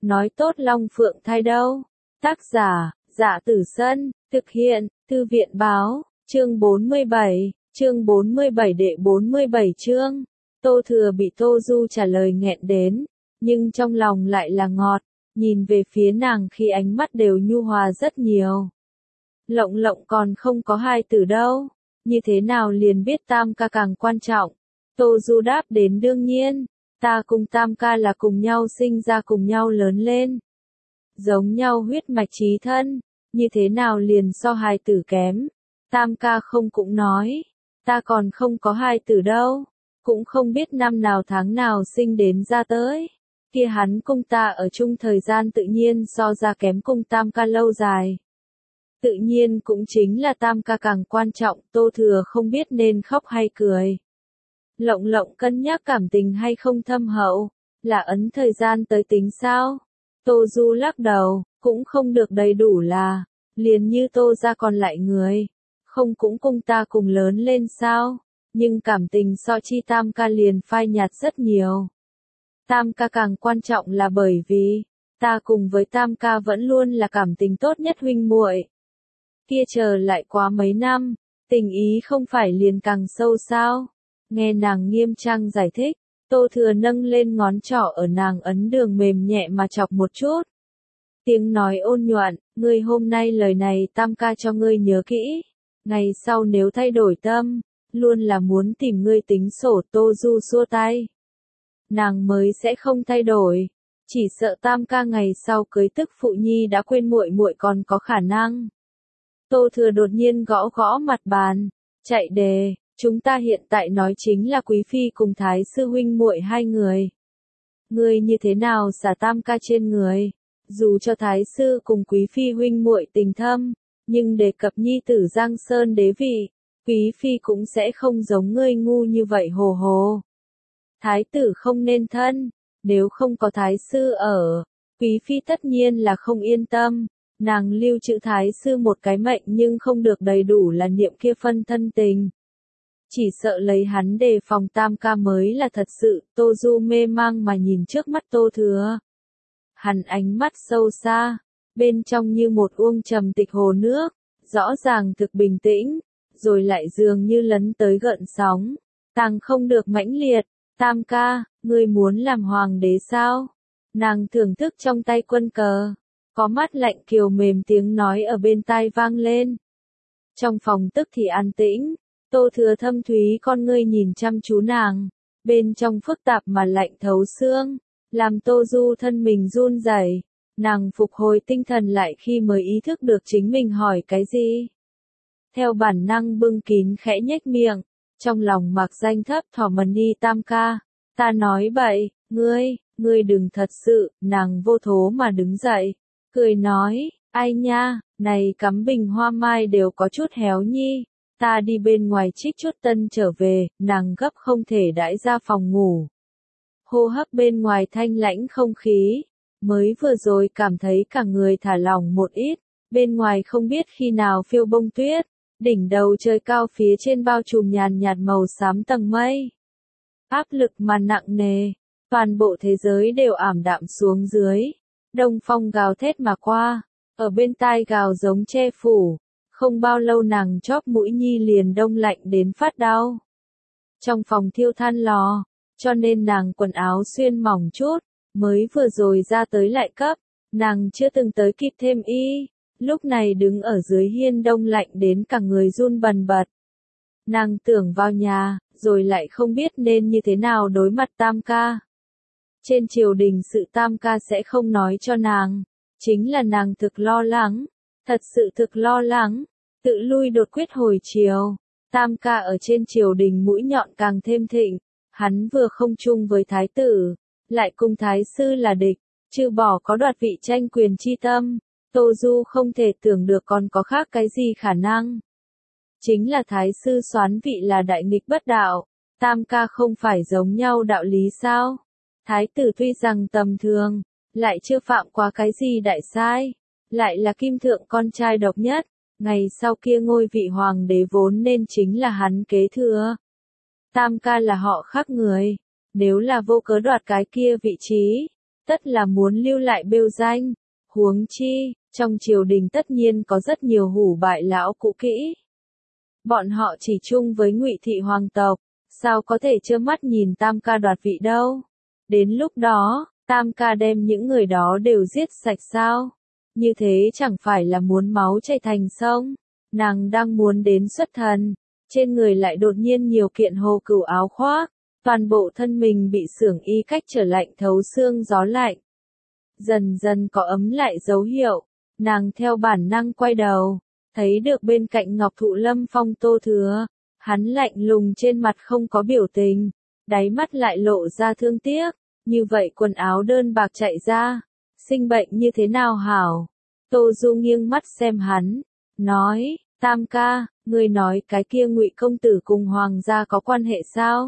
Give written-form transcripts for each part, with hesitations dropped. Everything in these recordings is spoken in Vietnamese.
nói tốt Long Phượng thai đâu. Tác giả, Dạ Tử Sân, thực hiện, Thư viện báo, chương 47 đệ 47 chương. Tô Thừa bị Tô Du trả lời nghẹn đến, nhưng trong lòng lại là ngọt, nhìn về phía nàng khi ánh mắt đều nhu hòa rất nhiều. Lộng lộng còn không có hai tử đâu, như thế nào liền biết tam ca càng quan trọng. Tô Du đáp đến đương nhiên, ta cùng tam ca là cùng nhau sinh ra cùng nhau lớn lên. Giống nhau huyết mạch chí thân, như thế nào liền so hai tử kém. Tam ca không cũng nói, ta còn không có hai tử đâu, cũng không biết năm nào tháng nào sinh đến ra tới. Kia hắn cùng ta ở chung thời gian tự nhiên so ra kém cùng tam ca lâu dài. Tự nhiên cũng chính là tam ca càng quan trọng. Tô Thừa không biết nên khóc hay cười. Lộng lộng cân nhắc cảm tình hay không thâm hậu, là ấn thời gian tới tính sao? Tô Du lắc đầu, cũng không được đầy đủ là, liền như Tô ra còn lại người, không cũng cùng ta cùng lớn lên sao? Nhưng cảm tình so chi tam ca liền phai nhạt rất nhiều. Tam ca càng quan trọng là bởi vì, ta cùng với tam ca vẫn luôn là cảm tình tốt nhất huynh muội. Kia chờ lại quá mấy năm, tình ý không phải liền càng sâu sao? Nghe nàng nghiêm trang giải thích, Tô Thừa nâng lên ngón trỏ ở nàng ấn đường mềm nhẹ mà chọc một chút. Tiếng nói ôn nhuận, ngươi hôm nay lời này tam ca cho ngươi nhớ kỹ. Ngày sau nếu thay đổi tâm, luôn là muốn tìm ngươi tính sổ. Tô Du xua tay. Nàng mới sẽ không thay đổi, chỉ sợ tam ca ngày sau cưới tức phụ nhi đã quên muội muội còn có khả năng. Tô Thừa đột nhiên gõ gõ mặt bàn, chạy đề, chúng ta hiện tại nói chính là Quý Phi cùng Thái Sư huynh muội hai người. Ngươi như thế nào xả tam ca trên người, dù cho Thái Sư cùng Quý Phi huynh muội tình thâm, nhưng đề cập nhi tử Giang Sơn đế vị, Quý Phi cũng sẽ không giống ngươi ngu như vậy hồ hồ. Thái tử không nên thân, nếu không có Thái Sư ở, Quý Phi tất nhiên là không yên tâm. Nàng lưu trữ Thái Sư một cái mệnh nhưng không được đầy đủ là niệm kia phân thân tình. Chỉ sợ lấy hắn đề phòng tam ca mới là thật sự. Tô Du mê mang mà nhìn trước mắt Tô Thừa. Hắn ánh mắt sâu xa, bên trong như một uông trầm tịch hồ nước, rõ ràng thực bình tĩnh, rồi lại dường như lấn tới gợn sóng, tàng không được mãnh liệt. Tam ca, ngươi muốn làm hoàng đế sao? Nàng thưởng thức trong tay quân cờ. Có mắt lạnh kiều mềm tiếng nói ở bên tai vang lên. Trong phòng tức thì an tĩnh, Tô Thừa thâm thúy con ngươi nhìn chăm chú nàng, bên trong phức tạp mà lạnh thấu xương, làm Tô Du thân mình run rẩy. Nàng phục hồi tinh thần lại khi mới ý thức được chính mình hỏi cái gì. Theo bản năng bưng kín khẽ nhếch miệng, trong lòng mặc danh thấp thỏm đi tam ca, ta nói bậy, ngươi đừng thật sự. Nàng vô thố mà đứng dậy. Cười nói, ai nha, này cắm bình hoa mai đều có chút héo nhi, ta đi bên ngoài trích chút tân trở về. Nàng gấp không thể đãi ra phòng ngủ. Hô hấp bên ngoài thanh lãnh không khí, mới vừa rồi cảm thấy cả người thả lỏng một ít, bên ngoài không biết khi nào phiêu bông tuyết, đỉnh đầu trời cao phía trên bao trùm nhàn nhạt màu xám tầng mây. Áp lực mà nặng nề, toàn bộ thế giới đều ảm đạm xuống dưới. Đông phong gào thét mà qua, ở bên tai gào giống che phủ, không bao lâu nàng chóp mũi nhi liền đông lạnh đến phát đau. Trong phòng thiêu than lò, cho nên nàng quần áo xuyên mỏng chút, mới vừa rồi ra tới lại cấp, nàng chưa từng tới kịp thêm y, lúc này đứng ở dưới hiên đông lạnh đến cả người run bần bật. Nàng tưởng vào nhà, rồi lại không biết nên như thế nào đối mặt tam ca. Trên triều đình sự tam ca sẽ không nói cho nàng, chính là nàng thực lo lắng, thật sự thực lo lắng, tự lui đột quyết hồi triều. Tam ca ở trên triều đình mũi nhọn càng thêm thịnh, hắn vừa không chung với thái tử, lại cùng thái sư là địch, trừ bỏ có đoạt vị tranh quyền chi tâm, Tô Du không thể tưởng được còn có khác cái gì khả năng. Chính là thái sư soán vị là đại nghịch bất đạo, tam ca không phải giống nhau đạo lý sao? Thái tử tuy rằng tầm thường, lại chưa phạm qua cái gì đại sai, lại là kim thượng con trai độc nhất, ngày sau kia ngôi vị hoàng đế vốn nên chính là hắn kế thừa. Tam ca là họ khác người, nếu là vô cớ đoạt cái kia vị trí, tất là muốn lưu lại bêu danh. Huống chi, trong triều đình tất nhiên có rất nhiều hủ bại lão cũ kỹ. Bọn họ chỉ chung với Ngụy thị hoàng tộc, sao có thể trơ mắt nhìn Tam ca đoạt vị đâu. Đến lúc đó, Tam ca đem những người đó đều giết sạch sao? Như thế chẳng phải là muốn máu chảy thành sông. Nàng đang muốn đến xuất thần, trên người lại đột nhiên nhiều kiện hồ cửu áo khoác, toàn bộ thân mình bị xưởng y cách trở lạnh thấu xương gió lạnh. Dần dần có ấm lại dấu hiệu, nàng theo bản năng quay đầu, thấy được bên cạnh Ngọc Thụ Lâm Phong Tô Thừa, hắn lạnh lùng trên mặt không có biểu tình, đáy mắt lại lộ ra thương tiếc, như vậy quần áo đơn bạc chạy ra, sinh bệnh như thế nào hảo? Tô Du nghiêng mắt xem hắn, nói, Tam ca, ngươi nói cái kia Ngụy công tử cùng hoàng gia có quan hệ sao?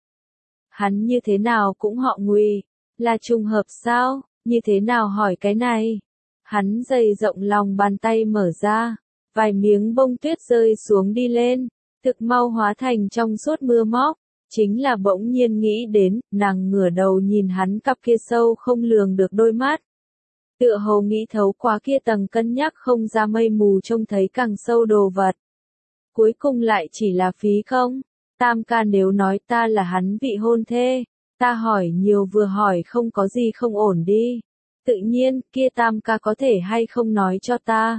Hắn như thế nào cũng họ Ngụy, là trùng hợp sao? Như thế nào hỏi cái này? Hắn dày rộng lòng bàn tay mở ra, vài miếng bông tuyết rơi xuống đi lên, thực mau hóa thành trong suốt mưa móc, chính là bỗng nhiên nghĩ đến, nàng ngửa đầu nhìn hắn cặp kia sâu không lường được đôi mắt. Tựa hồ nghĩ thấu qua kia tầng cân nhắc không ra mây mù trông thấy càng sâu đồ vật. Cuối cùng lại chỉ là phí không? Tam ca nếu nói ta là hắn vị hôn thê, ta hỏi nhiều vừa hỏi không có gì không ổn đi. Tự nhiên, kia Tam ca có thể hay không nói cho ta.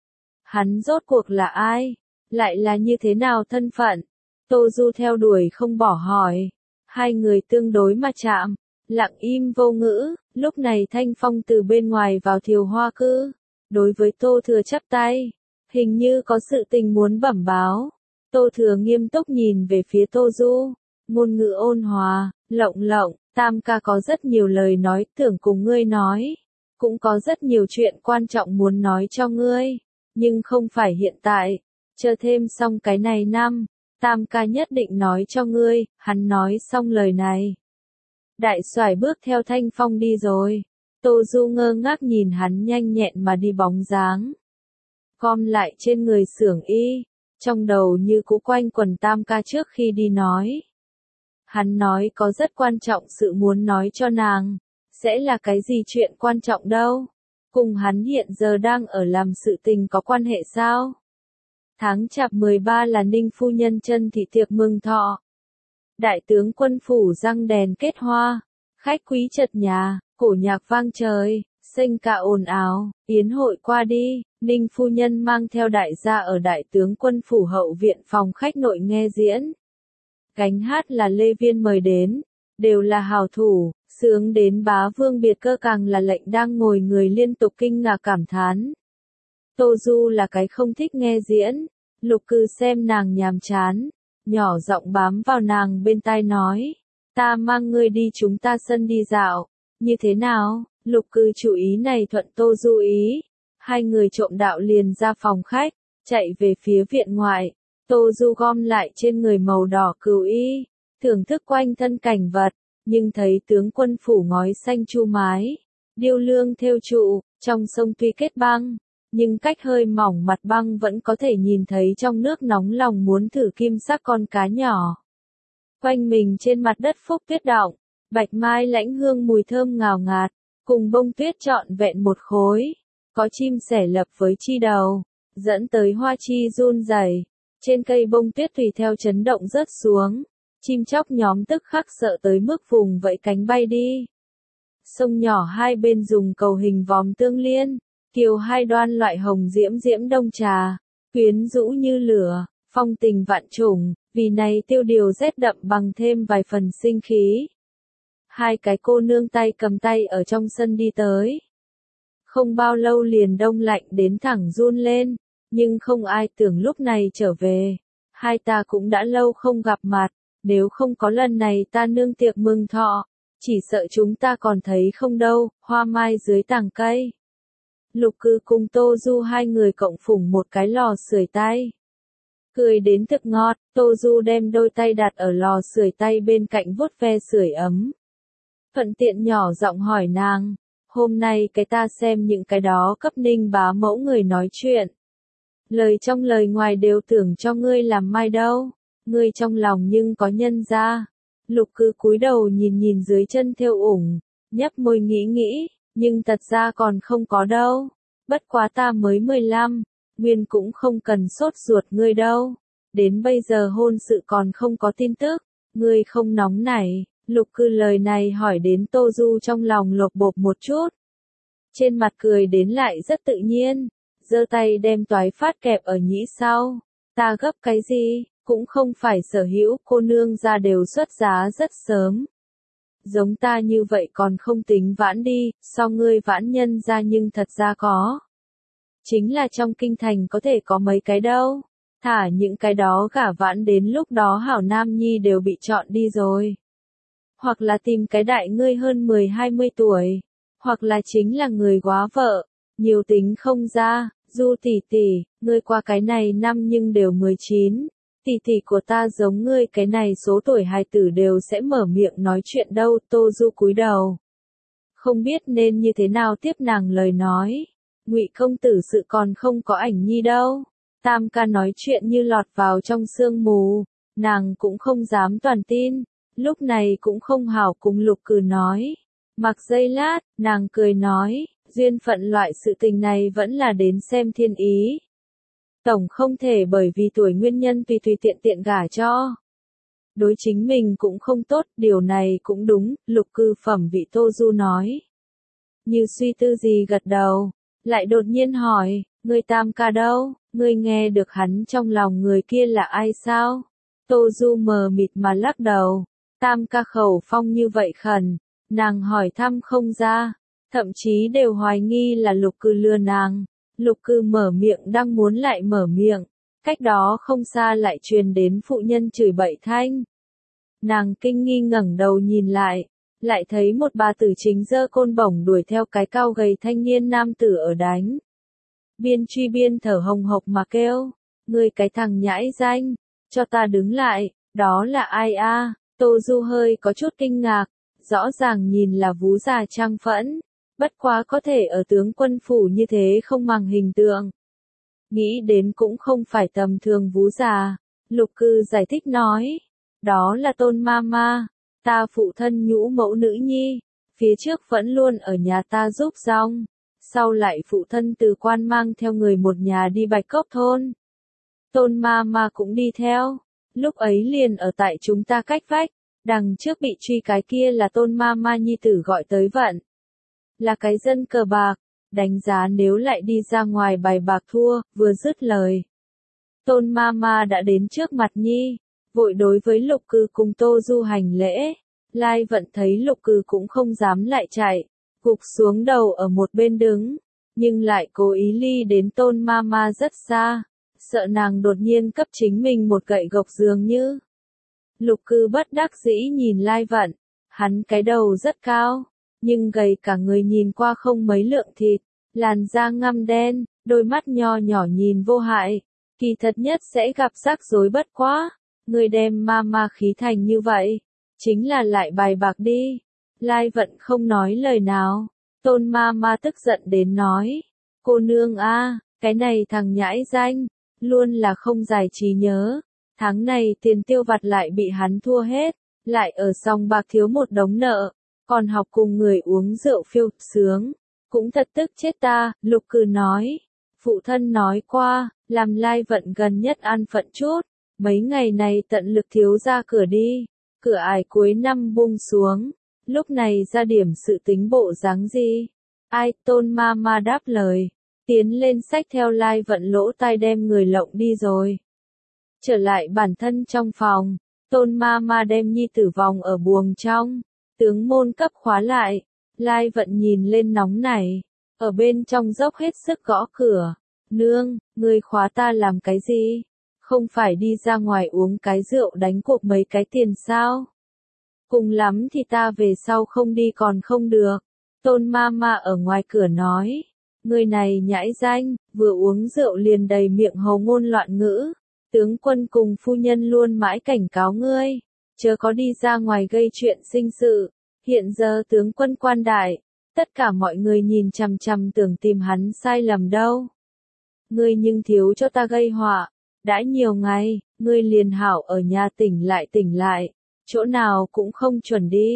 Hắn rốt cuộc là ai? Lại là như thế nào thân phận? Tô Du theo đuổi không bỏ hỏi. Hai người tương đối mà chạm, lặng im vô ngữ, lúc này Thanh Phong từ bên ngoài vào Thiều Hoa cư. Đối với Tô Thừa chắp tay, hình như có sự tình muốn bẩm báo. Tô Thừa nghiêm túc nhìn về phía Tô Du, ngôn ngữ ôn hòa, lộng lộng, Tam ca có rất nhiều lời nói tưởng cùng ngươi nói. Cũng có rất nhiều chuyện quan trọng muốn nói cho ngươi, nhưng không phải hiện tại, chờ thêm xong cái này năm, Tam ca nhất định nói cho ngươi. Hắn nói xong lời này, đại xoải bước theo Thanh Phong đi rồi. Tô Du ngơ ngác nhìn hắn nhanh nhẹn mà đi bóng dáng, gom lại trên người xưởng y, trong đầu như cũ quanh quần Tam ca trước khi đi nói. Hắn nói có rất quan trọng sự muốn nói cho nàng, sẽ là cái gì chuyện quan trọng đâu? Cùng hắn hiện giờ đang ở làm sự tình có quan hệ sao? Tháng Chạp 13 là Ninh phu nhân chân thị tiệc mừng thọ. Đại tướng quân phủ răng đèn kết hoa, khách quý chật nhà, cổ nhạc vang trời, sinh ca ồn ào, yến hội qua đi, Ninh phu nhân mang theo đại gia ở đại tướng quân phủ hậu viện phòng khách nội nghe diễn. Gánh hát là Lê Viên mời đến, đều là hào thủ, sướng đến bá vương biệt cơ càng là lệnh đang ngồi người liên tục kinh ngạc cảm thán. Tô Du là cái không thích nghe diễn, Lục Cư xem nàng nhàm chán, nhỏ giọng bám vào nàng bên tai nói, ta mang ngươi đi chúng ta sân đi dạo, như thế nào? Lục Cư chủ ý này thuận Tô Du ý, hai người trộm đạo liền ra phòng khách, chạy về phía viện ngoại. Tô Du gom lại trên người màu đỏ cừu y, thưởng thức quanh thân cảnh vật, nhưng thấy tướng quân phủ ngói xanh chu mái, điêu lương thêu trụ, trong sông tuy kết băng, nhưng cách hơi mỏng mặt băng vẫn có thể nhìn thấy trong nước nóng lòng muốn thử kim sắc con cá nhỏ. Quanh mình trên mặt đất phúc tuyết đọng, bạch mai lãnh hương mùi thơm ngào ngạt, cùng bông tuyết trọn vẹn một khối, có chim sẻ lập với chi đầu, dẫn tới hoa chi run rẩy. Trên cây bông tuyết tùy theo chấn động rớt xuống, chim chóc nhóm tức khắc sợ tới mức vùng vẫy cánh bay đi. Sông nhỏ hai bên dùng cầu hình vòm tương liên, kiều hai đoan loại hồng diễm diễm đông trà, quyến rũ như lửa, phong tình vạn trùng, vì này tiêu điều rét đậm bằng thêm vài phần sinh khí. Hai cái cô nương tay cầm tay ở trong sân đi tới. Không bao lâu liền đông lạnh đến thẳng run lên. Nhưng không ai tưởng lúc này trở về, hai ta cũng đã lâu không gặp mặt, nếu không có lần này ta nương tiệc mừng thọ, chỉ sợ chúng ta còn thấy không đâu, hoa mai dưới tàng cây. Lục Cư cùng Tô Du hai người cộng phủng một cái lò sưởi tay. Cười đến thực ngọt, Tô Du đem đôi tay đặt ở lò sưởi tay bên cạnh vuốt ve sưởi ấm. Thuận tiện nhỏ giọng hỏi nàng, hôm nay cái ta xem những cái đó cấp Ninh bá mẫu người nói chuyện. Lời trong lời ngoài đều tưởng cho ngươi làm mai đâu, ngươi trong lòng nhưng có nhân ra. Lục Cư cúi đầu nhìn nhìn dưới chân thêu ủng, nhấp môi nghĩ, nhưng thật ra còn không có đâu. Bất quá ta mới 15, Nguyên cũng không cần sốt ruột ngươi đâu. Đến bây giờ hôn sự còn không có tin tức, ngươi không nóng nảy. Lục Cư lời này hỏi đến Tô Du trong lòng lột bột một chút. Trên mặt cười đến lại rất tự nhiên, giơ tay đem toái phát kẹp ở nhĩ sau. Ta gấp cái gì, cũng không phải sở hữu cô nương ra đều xuất giá rất sớm. Giống ta như vậy còn không tính vãn đi, so ngươi vãn nhân ra nhưng thật ra có. Chính là trong kinh thành có thể có mấy cái đâu, thả những cái đó gả vãn đến lúc đó hảo nam nhi đều bị chọn đi rồi. Hoặc là tìm cái đại ngươi hơn 10-20 tuổi, hoặc là chính là người góa vợ, nhiều tính không ra. Du tỷ tỷ, ngươi qua cái này năm nhưng đều 19, tỷ tỷ của ta giống ngươi cái này số tuổi hài tử đều sẽ mở miệng nói chuyện đâu. Tô Du cúi đầu, không biết nên như thế nào tiếp nàng lời nói. Ngụy công tử sự còn không có ảnh nhi đâu. Tam ca nói chuyện như lọt vào trong sương mù, nàng cũng không dám toàn tin, lúc này cũng không hảo cùng Lục Cừ nói. Mặc giây lát, nàng cười nói, duyên phận loại sự tình này vẫn là đến xem thiên ý. Tổng không thể bởi vì tuổi nguyên nhân tùy tiện tiện gả cho. Đối chính mình cũng không tốt, điều này cũng đúng. Lục Cư phẩm vị Tô Du nói. Như suy tư gì gật đầu, lại đột nhiên hỏi, ngươi tam ca đâu, ngươi nghe được hắn trong lòng người kia là ai sao? Tô Du mờ mịt mà lắc đầu, tam ca khẩu phong như vậy khẩn, nàng hỏi thăm không ra, thậm chí đều hoài nghi là Lục Cư lừa nàng. Lục Cư mở miệng đang muốn lại mở miệng, cách đó không xa lại truyền đến phụ nhân chửi bậy thanh. Nàng kinh nghi ngẩng đầu nhìn lại thấy một bà tử chính giơ côn bổng đuổi theo cái cao gầy thanh niên nam tử ở đánh. Biên truy biên thở hồng hộc mà kêu, ngươi cái thằng nhãi danh, cho ta đứng lại, đó là ai a? Tô Du hơi có chút kinh ngạc, rõ ràng nhìn là Vú già Trang Phẫn, bất quá có thể ở tướng quân phủ như thế không màng hình tượng. Nghĩ đến cũng không phải tầm thường Vú già, Lục Cư giải thích nói, đó là Tôn Mama, ta phụ thân nhũ mẫu nữ nhi, phía trước vẫn luôn ở nhà ta giúp rong, sau lại phụ thân từ quan mang theo người một nhà đi Bạch Cốc thôn. Tôn Mama cũng đi theo, lúc ấy liền ở tại chúng ta cách vách, đằng trước bị truy cái kia là Tôn Mama nhi tử gọi tới vận. Là cái dân cờ bạc, đánh giá nếu lại đi ra ngoài bài bạc thua, vừa dứt lời. Tôn Mama đã đến trước mặt nhi, vội đối với Lục Cư cùng Tô Du hành lễ. Lai Vận thấy Lục Cư cũng không dám lại chạy, gục xuống đầu ở một bên đứng, nhưng lại cố ý ly đến Tôn Mama rất xa, sợ nàng đột nhiên cấp chính mình một gậy gộc dường như. Lục Cư bất đắc dĩ nhìn Lai Vận, hắn cái đầu rất cao, nhưng gầy cả người nhìn qua không mấy lượng thịt, làn da ngăm đen, đôi mắt nho nhỏ nhìn vô hại, kỳ thật nhất sẽ gặp rắc rối bất quá. Người đem Mama khí thành như vậy, chính là lại bài bạc đi. Lai Vận không nói lời nào, Tôn Mama tức giận đến nói, cô nương a, cái này thằng nhãi danh, luôn là không giải trí nhớ, tháng này tiền tiêu vặt lại bị hắn thua hết, lại ở sòng bạc thiếu một đống nợ, còn học cùng người uống rượu phiêu sướng, cũng thật tức chết ta. Lục Cư nói, phụ thân nói qua, làm Lai Vận gần nhất an phận chút, mấy ngày này tận lực thiếu ra cửa đi, cửa ải cuối năm buông xuống, lúc này ra điểm sự tính bộ dáng gì? Ai? Tôn Mama đáp lời, tiến lên xách theo Lai Vận lỗ tai đem người lộng đi rồi. Trở lại bản thân trong phòng, Tôn Mama đem nhi tử vòng ở buồng trong, tướng môn cấp khóa lại, Lai Vận nhìn lên nóng nảy, ở bên trong dốc hết sức gõ cửa, nương, ngươi khóa ta làm cái gì? Không phải đi ra ngoài uống cái rượu đánh cuộc mấy cái tiền sao? Cùng lắm thì ta về sau không đi còn không được. Tôn Mama ở ngoài cửa nói, người này nhãi danh, vừa uống rượu liền đầy miệng hồ ngôn loạn ngữ. Tướng quân cùng phu nhân luôn mãi cảnh cáo ngươi, chớ có đi ra ngoài gây chuyện sinh sự. Hiện giờ tướng quân quan đại, tất cả mọi người nhìn chằm chằm tưởng tìm hắn sai lầm đâu. Ngươi nhưng thiếu cho ta gây họa. Đã nhiều ngày, ngươi liền hảo ở nhà tỉnh lại, chỗ nào cũng không chuẩn đi.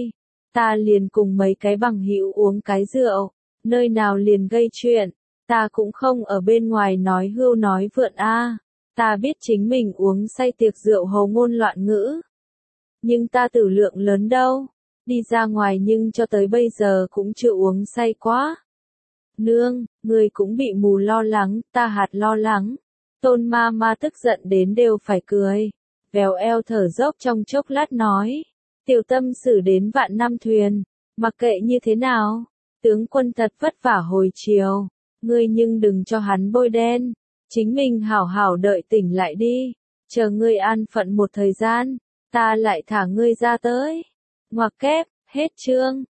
ta liền cùng mấy cái bằng hữu uống cái rượu, nơi nào liền gây chuyện, ta cũng không ở bên ngoài nói hưu nói vượn a. Ta biết chính mình uống say tiệc rượu hồ ngôn loạn ngữ. Nhưng ta tử lượng lớn đâu, đi ra ngoài nhưng cho tới bây giờ cũng chưa uống say quá. Nương, người cũng bị mù lo lắng, ta hạt lo lắng. Tôn ma ma tức giận đến đều phải cười. Vèo eo thở dốc trong chốc lát nói. Tiểu tâm xử đến vạn năm thuyền. Mặc kệ như thế nào. Tướng quân thật vất vả hồi chiều. Ngươi nhưng đừng cho hắn bôi đen. Chính mình hảo hảo đợi tỉnh lại đi. Chờ ngươi an phận một thời gian. Ta lại thả ngươi ra tới. Ngoặc kép, hết chương.